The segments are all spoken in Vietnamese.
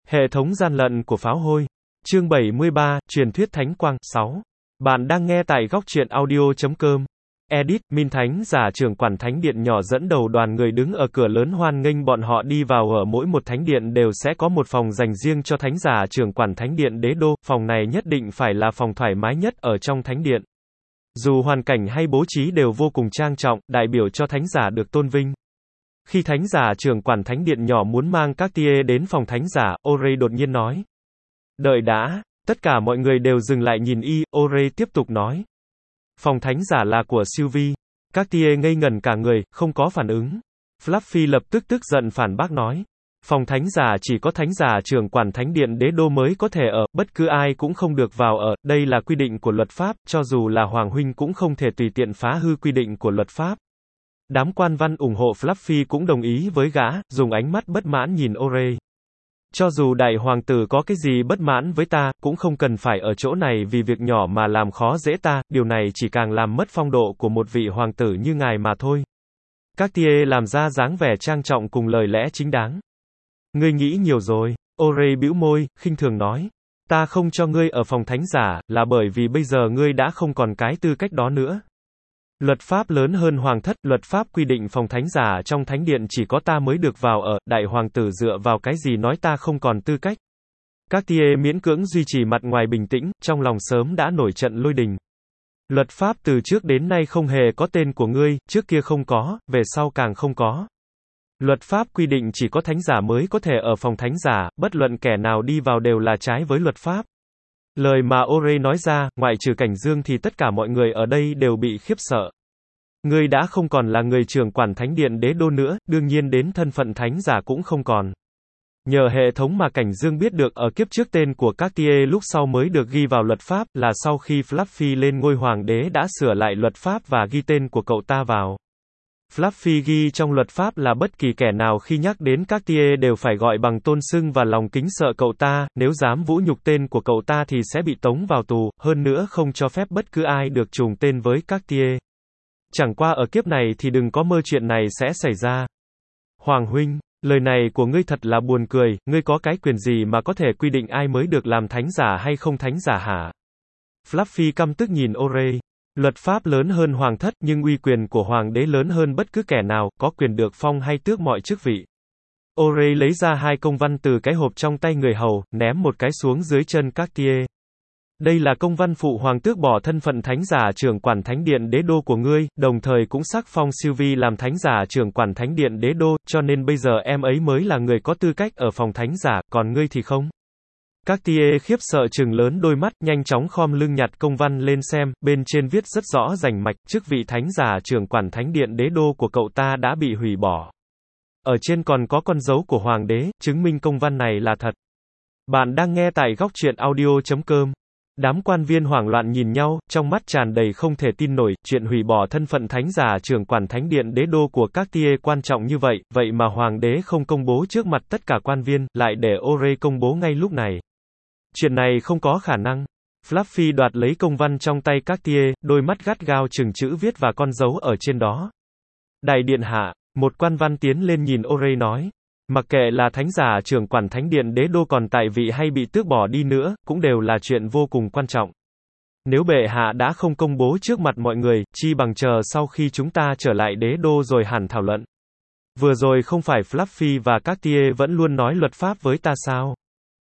Hệ thống gian lận của pháo hôi. Chương 73, truyền thuyết thánh quang. 6. Bạn đang nghe tại góc truyện audio.com. Edit, Minh Thánh giả trưởng quản thánh điện nhỏ dẫn đầu đoàn người đứng ở cửa lớn hoan nghênh bọn họ đi vào. Ở mỗi một thánh điện đều sẽ có một phòng dành riêng cho thánh giả trưởng quản thánh điện đế đô, phòng này nhất định phải là phòng thoải mái nhất ở trong thánh điện. Dù hoàn cảnh hay bố trí đều vô cùng trang trọng, đại biểu cho thánh giả được tôn vinh. Khi thánh giả trưởng quản thánh điện nhỏ muốn mang các tia đến phòng thánh giả, Ore đột nhiên nói. Đợi đã, tất cả mọi người đều dừng lại nhìn y, Ore tiếp tục nói. Phòng thánh giả là của Sylvie. Các tia ngây ngẩn cả người, không có phản ứng. Fluffy lập tức tức giận phản bác nói. Phòng thánh giả chỉ có thánh giả trưởng quản thánh điện đế đô mới có thể ở, bất cứ ai cũng không được vào ở, đây là quy định của luật pháp, cho dù là Hoàng huynh cũng không thể tùy tiện phá hư quy định của luật pháp. Đám quan văn ủng hộ Fluffy cũng đồng ý với gã, dùng ánh mắt bất mãn nhìn Ore. Cho dù đại hoàng tử có cái gì bất mãn với ta, cũng không cần phải ở chỗ này vì việc nhỏ mà làm khó dễ ta, điều này chỉ càng làm mất phong độ của một vị hoàng tử như ngài mà thôi. Các tia làm ra dáng vẻ trang trọng cùng lời lẽ chính đáng. Ngươi nghĩ nhiều rồi, Ore bĩu môi, khinh thường nói. Ta không cho ngươi ở phòng thánh giả, là bởi vì bây giờ ngươi đã không còn cái tư cách đó nữa. Luật pháp lớn hơn hoàng thất, luật pháp quy định phòng thánh giả trong thánh điện chỉ có ta mới được vào ở, đại hoàng tử dựa vào cái gì nói ta không còn tư cách. Các tia miễn cưỡng duy trì mặt ngoài bình tĩnh, trong lòng sớm đã nổi trận lôi đình. Luật pháp từ trước đến nay không hề có tên của ngươi, trước kia không có, về sau càng không có. Luật pháp quy định chỉ có thánh giả mới có thể ở phòng thánh giả, bất luận kẻ nào đi vào đều là trái với luật pháp. Lời mà Ore nói ra, ngoại trừ Cảnh Dương thì tất cả mọi người ở đây đều bị khiếp sợ. Ngươi đã không còn là người trưởng quản thánh điện đế đô nữa, đương nhiên đến thân phận thánh giả cũng không còn. Nhờ hệ thống mà Cảnh Dương biết được ở kiếp trước tên của các tia lúc sau mới được ghi vào luật pháp, là sau khi Fluffy lên ngôi hoàng đế đã sửa lại luật pháp và ghi tên của cậu ta vào. Fluffy ghi trong luật pháp là bất kỳ kẻ nào khi nhắc đến các tia đều phải gọi bằng tôn xưng và lòng kính sợ cậu ta, nếu dám vũ nhục tên của cậu ta thì sẽ bị tống vào tù, hơn nữa không cho phép bất cứ ai được trùng tên với các tia. Chẳng qua ở kiếp này thì đừng có mơ chuyện này sẽ xảy ra. Hoàng huynh, lời này của ngươi thật là buồn cười, ngươi có cái quyền gì mà có thể quy định ai mới được làm thánh giả hay không thánh giả hả? Fluffy căm tức nhìn Ore. Luật pháp lớn hơn hoàng thất, nhưng uy quyền của hoàng đế lớn hơn bất cứ kẻ nào, có quyền được phong hay tước mọi chức vị. Ore lấy ra hai công văn từ cái hộp trong tay người hầu, ném một cái xuống dưới chân các tia. Đây là công văn phụ hoàng tước bỏ thân phận thánh giả trưởng quản thánh điện đế đô của ngươi, đồng thời cũng sắc phong Sylvie làm thánh giả trưởng quản thánh điện đế đô, cho nên bây giờ em ấy mới là người có tư cách ở phòng thánh giả, còn ngươi thì không. Các tia khiếp sợ trừng lớn đôi mắt, nhanh chóng khom lưng nhặt công văn lên xem, bên trên viết rất rõ rành mạch, chức vị thánh giả trưởng quản thánh điện đế đô của cậu ta đã bị hủy bỏ. Ở trên còn có con dấu của hoàng đế, chứng minh công văn này là thật. Bạn đang nghe tại góc truyện audio.com. Đám quan viên hoảng loạn nhìn nhau, trong mắt tràn đầy không thể tin nổi, chuyện hủy bỏ thân phận thánh giả trưởng quản thánh điện đế đô của các tia quan trọng như vậy, vậy mà hoàng đế không công bố trước mặt tất cả quan viên, lại để Ore công bố ngay lúc này. Chuyện này không có khả năng. Fluffy đoạt lấy công văn trong tay các tia, đôi mắt gắt gao chừng chữ viết và con dấu ở trên đó. Đại điện hạ, một quan văn tiến lên nhìn Ore nói. Mặc kệ là thánh giả trưởng quản thánh điện đế đô còn tại vị hay bị tước bỏ đi nữa, cũng đều là chuyện vô cùng quan trọng. Nếu bệ hạ đã không công bố trước mặt mọi người, chi bằng chờ sau khi chúng ta trở lại đế đô rồi hẳn thảo luận. Vừa rồi không phải Fluffy và các tia vẫn luôn nói luật pháp với ta sao?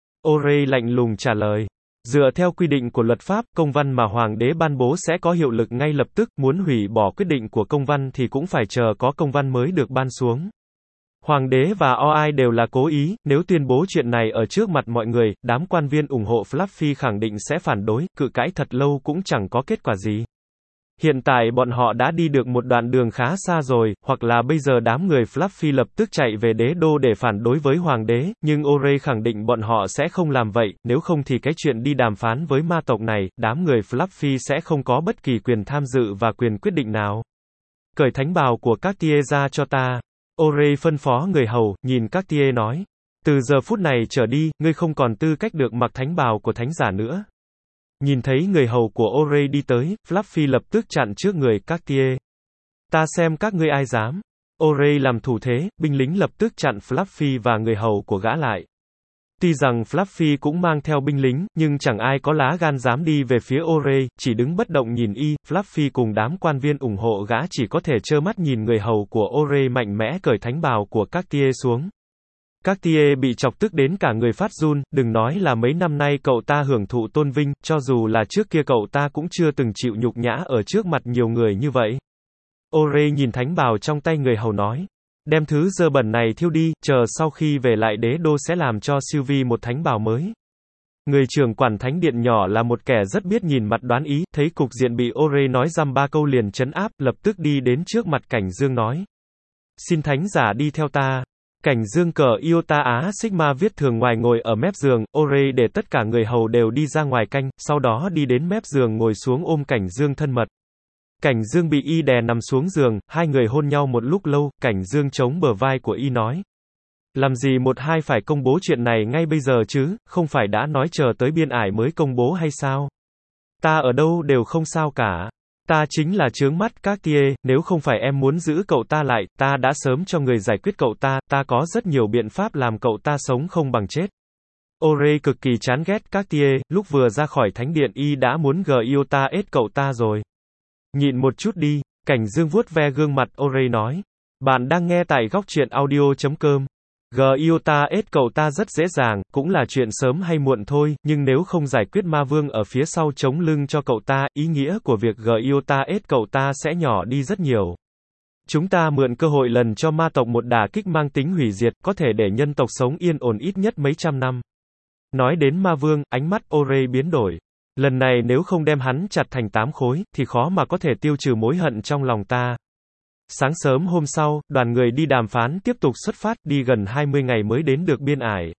Ore lạnh lùng trả lời. Dựa theo quy định của luật pháp, công văn mà hoàng đế ban bố sẽ có hiệu lực ngay lập tức, muốn hủy bỏ quyết định của công văn thì cũng phải chờ có công văn mới được ban xuống. Hoàng đế và Oi đều là cố ý, nếu tuyên bố chuyện này ở trước mặt mọi người, đám quan viên ủng hộ Fluffy khẳng định sẽ phản đối, cự cãi thật lâu cũng chẳng có kết quả gì. Hiện tại bọn họ đã đi được một đoạn đường khá xa rồi, hoặc là bây giờ đám người Fluffy lập tức chạy về đế đô để phản đối với hoàng đế, nhưng Ore khẳng định bọn họ sẽ không làm vậy, nếu không thì cái chuyện đi đàm phán với ma tộc này, đám người Fluffy sẽ không có bất kỳ quyền tham dự và quyền quyết định nào. Cởi thánh bào của các tia ra cho ta. Ore phân phó người hầu, nhìn các tia nói. Từ giờ phút này trở đi, ngươi không còn tư cách được mặc thánh bào của thánh giả nữa. Nhìn thấy người hầu của Ore đi tới, Fluffy lập tức chặn trước người các tia. Ta xem các ngươi ai dám. Ore làm thủ thế, binh lính lập tức chặn Fluffy và người hầu của gã lại. Tuy rằng Fluffy cũng mang theo binh lính, nhưng chẳng ai có lá gan dám đi về phía Ore, chỉ đứng bất động nhìn y. Fluffy cùng đám quan viên ủng hộ gã chỉ có thể trơ mắt nhìn người hầu của Ore mạnh mẽ cởi thánh bào của Cartier xuống. Cartier bị chọc tức đến cả người phát run, đừng nói là mấy năm nay cậu ta hưởng thụ tôn vinh, cho dù là trước kia cậu ta cũng chưa từng chịu nhục nhã ở trước mặt nhiều người như vậy. Ore nhìn thánh bào trong tay người hầu nói. Đem thứ dơ bẩn này thiêu đi, chờ sau khi về lại đế đô sẽ làm cho Sylvie một thánh bào mới. Người trưởng quản thánh điện nhỏ là một kẻ rất biết nhìn mặt đoán ý, thấy cục diện bị Ore nói dăm ba câu liền trấn áp, lập tức đi đến trước mặt Cảnh Dương nói. Xin thánh giả đi theo ta. Cảnh Dương cờ Iota Á Sigma viết thường ngoài ngồi ở mép giường, Ore để tất cả người hầu đều đi ra ngoài canh, sau đó đi đến mép giường ngồi xuống ôm Cảnh Dương thân mật. Cảnh Dương bị y đè nằm xuống giường, hai người hôn nhau một lúc lâu, Cảnh Dương chống bờ vai của y nói. Làm gì một hai phải công bố chuyện này ngay bây giờ chứ, không phải đã nói chờ tới biên ải mới công bố hay sao? Ta ở đâu đều không sao cả. Ta chính là chướng mắt Cartier, nếu không phải em muốn giữ cậu ta lại, ta đã sớm cho người giải quyết cậu ta, ta có rất nhiều biện pháp làm cậu ta sống không bằng chết. Ore cực kỳ chán ghét Cartier, lúc vừa ra khỏi thánh điện y đã muốn Iota ết cậu ta rồi. Nhịn một chút đi, Cảnh Dương vuốt ve gương mặt Ore nói. Bạn đang nghe tại góc truyện audio.com. Iota ết cậu ta rất dễ dàng, cũng là chuyện sớm hay muộn thôi, nhưng nếu không giải quyết ma vương ở phía sau chống lưng cho cậu ta, ý nghĩa của việc Iota ết cậu ta sẽ nhỏ đi rất nhiều. Chúng ta mượn cơ hội lần cho ma tộc một đả kích mang tính hủy diệt, có thể để nhân tộc sống yên ổn ít nhất mấy trăm năm. Nói đến ma vương, ánh mắt Ore biến đổi. Lần này nếu không đem hắn chặt thành 8 khối, thì khó mà có thể tiêu trừ mối hận trong lòng ta. Sáng sớm hôm sau, đoàn người đi đàm phán tiếp tục xuất phát, đi gần 20 ngày mới đến được biên ải.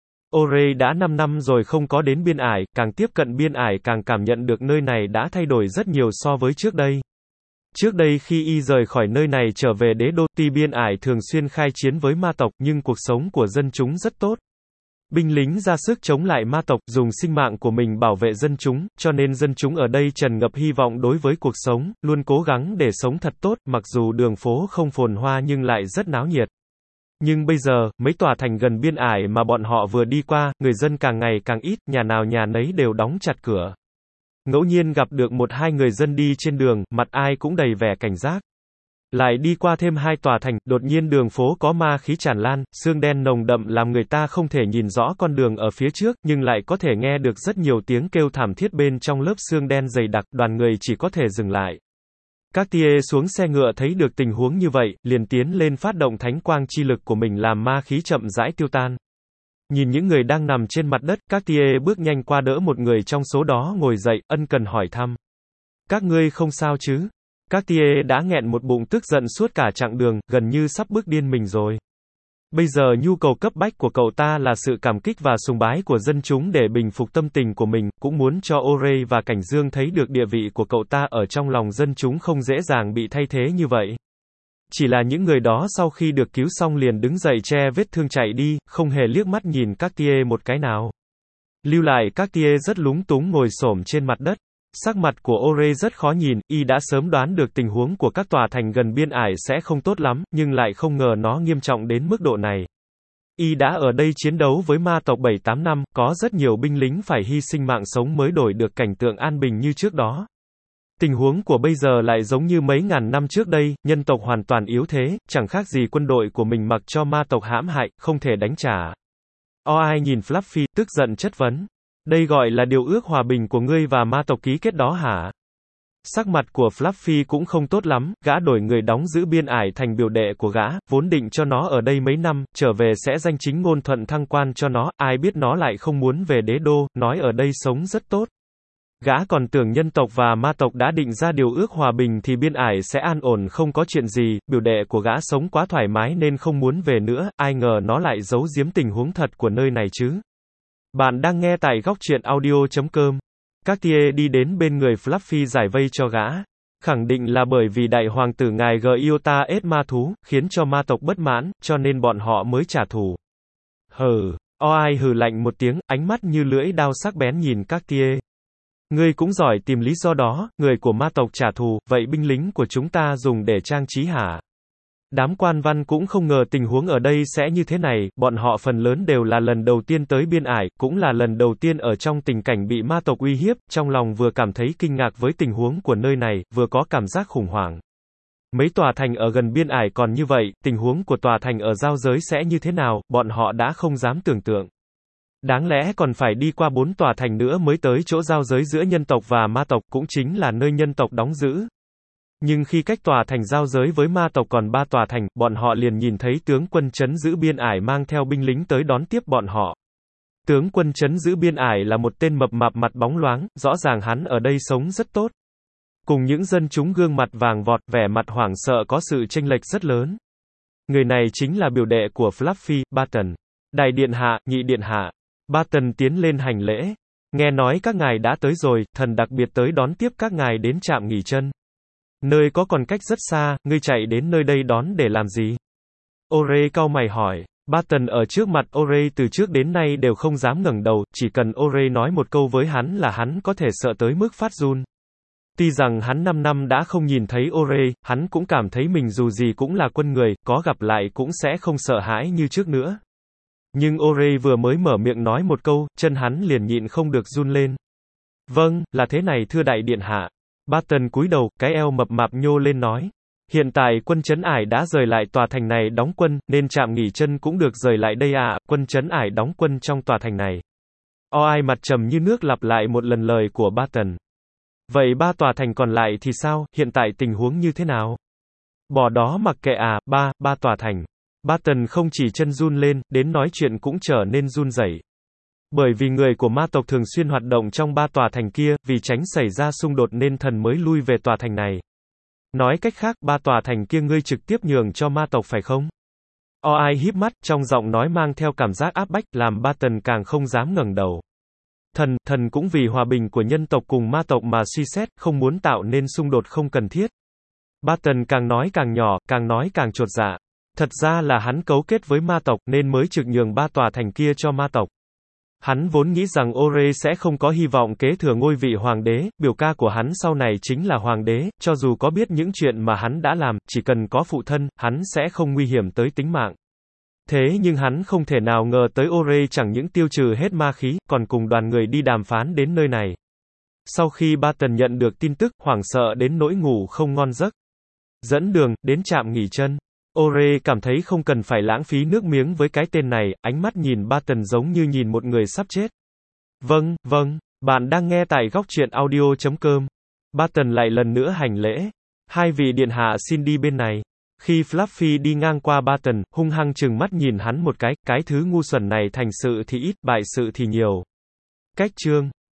Ore đã 5 năm rồi không có đến biên ải, càng tiếp cận biên ải càng cảm nhận được nơi này đã thay đổi rất nhiều so với trước đây. Trước đây khi y rời khỏi nơi này trở về đế đô, tuy biên ải thường xuyên khai chiến với ma tộc, nhưng cuộc sống của dân chúng rất tốt. Binh lính ra sức chống lại ma tộc, dùng sinh mạng của mình bảo vệ dân chúng, cho nên dân chúng ở đây tràn ngập hy vọng đối với cuộc sống, luôn cố gắng để sống thật tốt, mặc dù đường phố không phồn hoa nhưng lại rất náo nhiệt. Nhưng bây giờ, mấy tòa thành gần biên ải mà bọn họ vừa đi qua, người dân càng ngày càng ít, nhà nào nhà nấy đều đóng chặt cửa. Ngẫu nhiên gặp được một hai người dân đi trên đường, mặt ai cũng đầy vẻ cảnh giác. Lại đi qua thêm 2 tòa thành, đột nhiên đường phố có ma khí tràn lan, sương đen nồng đậm làm người ta không thể nhìn rõ con đường ở phía trước, nhưng lại có thể nghe được rất nhiều tiếng kêu thảm thiết bên trong lớp sương đen dày đặc, đoàn người chỉ có thể dừng lại. Cartier xuống xe ngựa thấy được tình huống như vậy, liền tiến lên phát động thánh quang chi lực của mình làm ma khí chậm rãi tiêu tan. Nhìn những người đang nằm trên mặt đất, Cartier bước nhanh qua đỡ một người trong số đó ngồi dậy, ân cần hỏi thăm. Các ngươi không sao chứ? Cartier đã nghẹn một bụng tức giận suốt cả chặng đường, gần như sắp bước điên mình rồi. Bây giờ nhu cầu cấp bách của cậu ta là sự cảm kích và sùng bái của dân chúng để bình phục tâm tình của mình, cũng muốn cho Ore và Cảnh Dương thấy được địa vị của cậu ta ở trong lòng dân chúng không dễ dàng bị thay thế như vậy. Chỉ là những người đó sau khi được cứu xong liền đứng dậy che vết thương chạy đi, không hề liếc mắt nhìn Cartier một cái nào. Lưu lại Cartier rất lúng túng ngồi xổm trên mặt đất. Sắc mặt của Ore rất khó nhìn, y đã sớm đoán được tình huống của các tòa thành gần biên ải sẽ không tốt lắm, nhưng lại không ngờ nó nghiêm trọng đến mức độ này. Y đã ở đây chiến đấu với ma tộc 7-8 năm, có rất nhiều binh lính phải hy sinh mạng sống mới đổi được cảnh tượng an bình như trước đó. Tình huống của bây giờ lại giống như mấy ngàn năm trước đây, nhân tộc hoàn toàn yếu thế, chẳng khác gì quân đội của mình mặc cho ma tộc hãm hại, không thể đánh trả. Oai nhìn Fluffy, tức giận chất vấn. Đây gọi là điều ước hòa bình của ngươi và ma tộc ký kết đó hả? Sắc mặt của Fluffy cũng không tốt lắm, gã đổi người đóng giữ biên ải thành biểu đệ của gã, vốn định cho nó ở đây mấy năm, trở về sẽ danh chính ngôn thuận thăng quan cho nó, ai biết nó lại không muốn về đế đô, nói ở đây sống rất tốt. Gã còn tưởng nhân tộc và ma tộc đã định ra điều ước hòa bình thì biên ải sẽ an ổn không có chuyện gì, biểu đệ của gã sống quá thoải mái nên không muốn về nữa, ai ngờ nó lại giấu giếm tình huống thật của nơi này chứ. Bạn đang nghe tại góc truyện audio.com. Cartier đi đến bên người Fluffy giải vây cho gã. Khẳng định là bởi vì đại hoàng tử ngài Iota ết ma thú, khiến cho ma tộc bất mãn, cho nên bọn họ mới trả thù. Hừ, Oai hừ lạnh một tiếng, ánh mắt như lưỡi đao sắc bén nhìn Cartier. Ngươi cũng giỏi tìm lý do đó, người của ma tộc trả thù, vậy binh lính của chúng ta dùng để trang trí hả? Đám quan văn cũng không ngờ tình huống ở đây sẽ như thế này, bọn họ phần lớn đều là lần đầu tiên tới biên ải, cũng là lần đầu tiên ở trong tình cảnh bị ma tộc uy hiếp, trong lòng vừa cảm thấy kinh ngạc với tình huống của nơi này, vừa có cảm giác khủng hoảng. Mấy tòa thành ở gần biên ải còn như vậy, tình huống của tòa thành ở giao giới sẽ như thế nào, bọn họ đã không dám tưởng tượng. Đáng lẽ còn phải đi qua 4 tòa thành nữa mới tới chỗ giao giới giữa nhân tộc và ma tộc, cũng chính là nơi nhân tộc đóng giữ. Nhưng khi cách tòa thành giao giới với ma tộc còn 3 tòa thành, bọn họ liền nhìn thấy tướng quân trấn giữ biên ải mang theo binh lính tới đón tiếp bọn họ. Tướng quân trấn giữ biên ải là một tên mập mạp mặt bóng loáng, rõ ràng hắn ở đây sống rất tốt. Cùng những dân chúng gương mặt vàng vọt, vẻ mặt hoảng sợ có sự chênh lệch rất lớn. Người này chính là biểu đệ của Fluffy, Barton. Đại điện hạ, nhị điện hạ. Barton tiến lên hành lễ. Nghe nói các ngài đã tới rồi, thần đặc biệt tới đón tiếp các ngài đến trạm nghỉ chân. Nơi có còn cách rất xa, ngươi chạy đến nơi đây đón để làm gì? Ore cau mày hỏi. Barton ở trước mặt Ore từ trước đến nay đều không dám ngẩng đầu, chỉ cần Ore nói một câu với hắn là hắn có thể sợ tới mức phát run. Tuy rằng hắn 5 năm đã không nhìn thấy Ore, hắn cũng cảm thấy mình dù gì cũng là quân người, có gặp lại cũng sẽ không sợ hãi như trước nữa. Nhưng Ore vừa mới mở miệng nói một câu, chân hắn liền nhịn không được run lên. Vâng, là thế này thưa đại điện hạ. Barton cúi đầu, cái eo mập mạp nhô lên nói. Hiện tại quân trấn ải đã rời lại tòa thành này đóng quân, nên trạm nghỉ chân cũng được rời lại đây ạ, quân trấn ải đóng quân trong tòa thành này. Oai mặt trầm như nước lặp lại một lần lời của Barton. Vậy 3 tòa thành còn lại thì sao, hiện tại tình huống như thế nào? Bỏ đó mặc kệ à, ba tòa thành. Barton không chỉ chân run lên, đến nói chuyện cũng trở nên run rẩy. Bởi vì người của ma tộc thường xuyên hoạt động trong 3 tòa thành kia, vì tránh xảy ra xung đột nên thần mới lui về tòa thành này. Nói cách khác, 3 tòa thành kia ngươi trực tiếp nhường cho ma tộc phải không? Oai híp mắt, trong giọng nói mang theo cảm giác áp bách, làm Barton càng không dám ngẩng đầu. Thần cũng vì hòa bình của nhân tộc cùng ma tộc mà suy xét, không muốn tạo nên xung đột không cần thiết. Barton càng nói càng nhỏ, càng nói càng chột dạ. Thật ra là hắn cấu kết với ma tộc nên mới trực nhường 3 tòa thành kia cho ma tộc. Hắn vốn nghĩ rằng Ore sẽ không có hy vọng kế thừa ngôi vị hoàng đế, biểu ca của hắn sau này chính là hoàng đế, cho dù có biết những chuyện mà hắn đã làm, chỉ cần có phụ thân, hắn sẽ không nguy hiểm tới tính mạng. Thế nhưng hắn không thể nào ngờ tới Ore chẳng những tiêu trừ hết ma khí, còn cùng đoàn người đi đàm phán đến nơi này. Sau khi Barton nhận được tin tức, hoảng sợ đến nỗi ngủ không ngon giấc. Dẫn đường, đến trạm nghỉ chân. Ore cảm thấy không cần phải lãng phí nước miếng với cái tên này, ánh mắt nhìn Barton giống như nhìn một người sắp chết. Vâng, bạn đang nghe tại góc truyện audio.com. Barton lại lần nữa hành lễ. Hai vị điện hạ xin đi bên này. Khi Fluffy đi ngang qua Barton, hung hăng trừng mắt nhìn hắn một cái thứ ngu xuẩn này thành sự thì ít, bại sự thì nhiều. Cách chương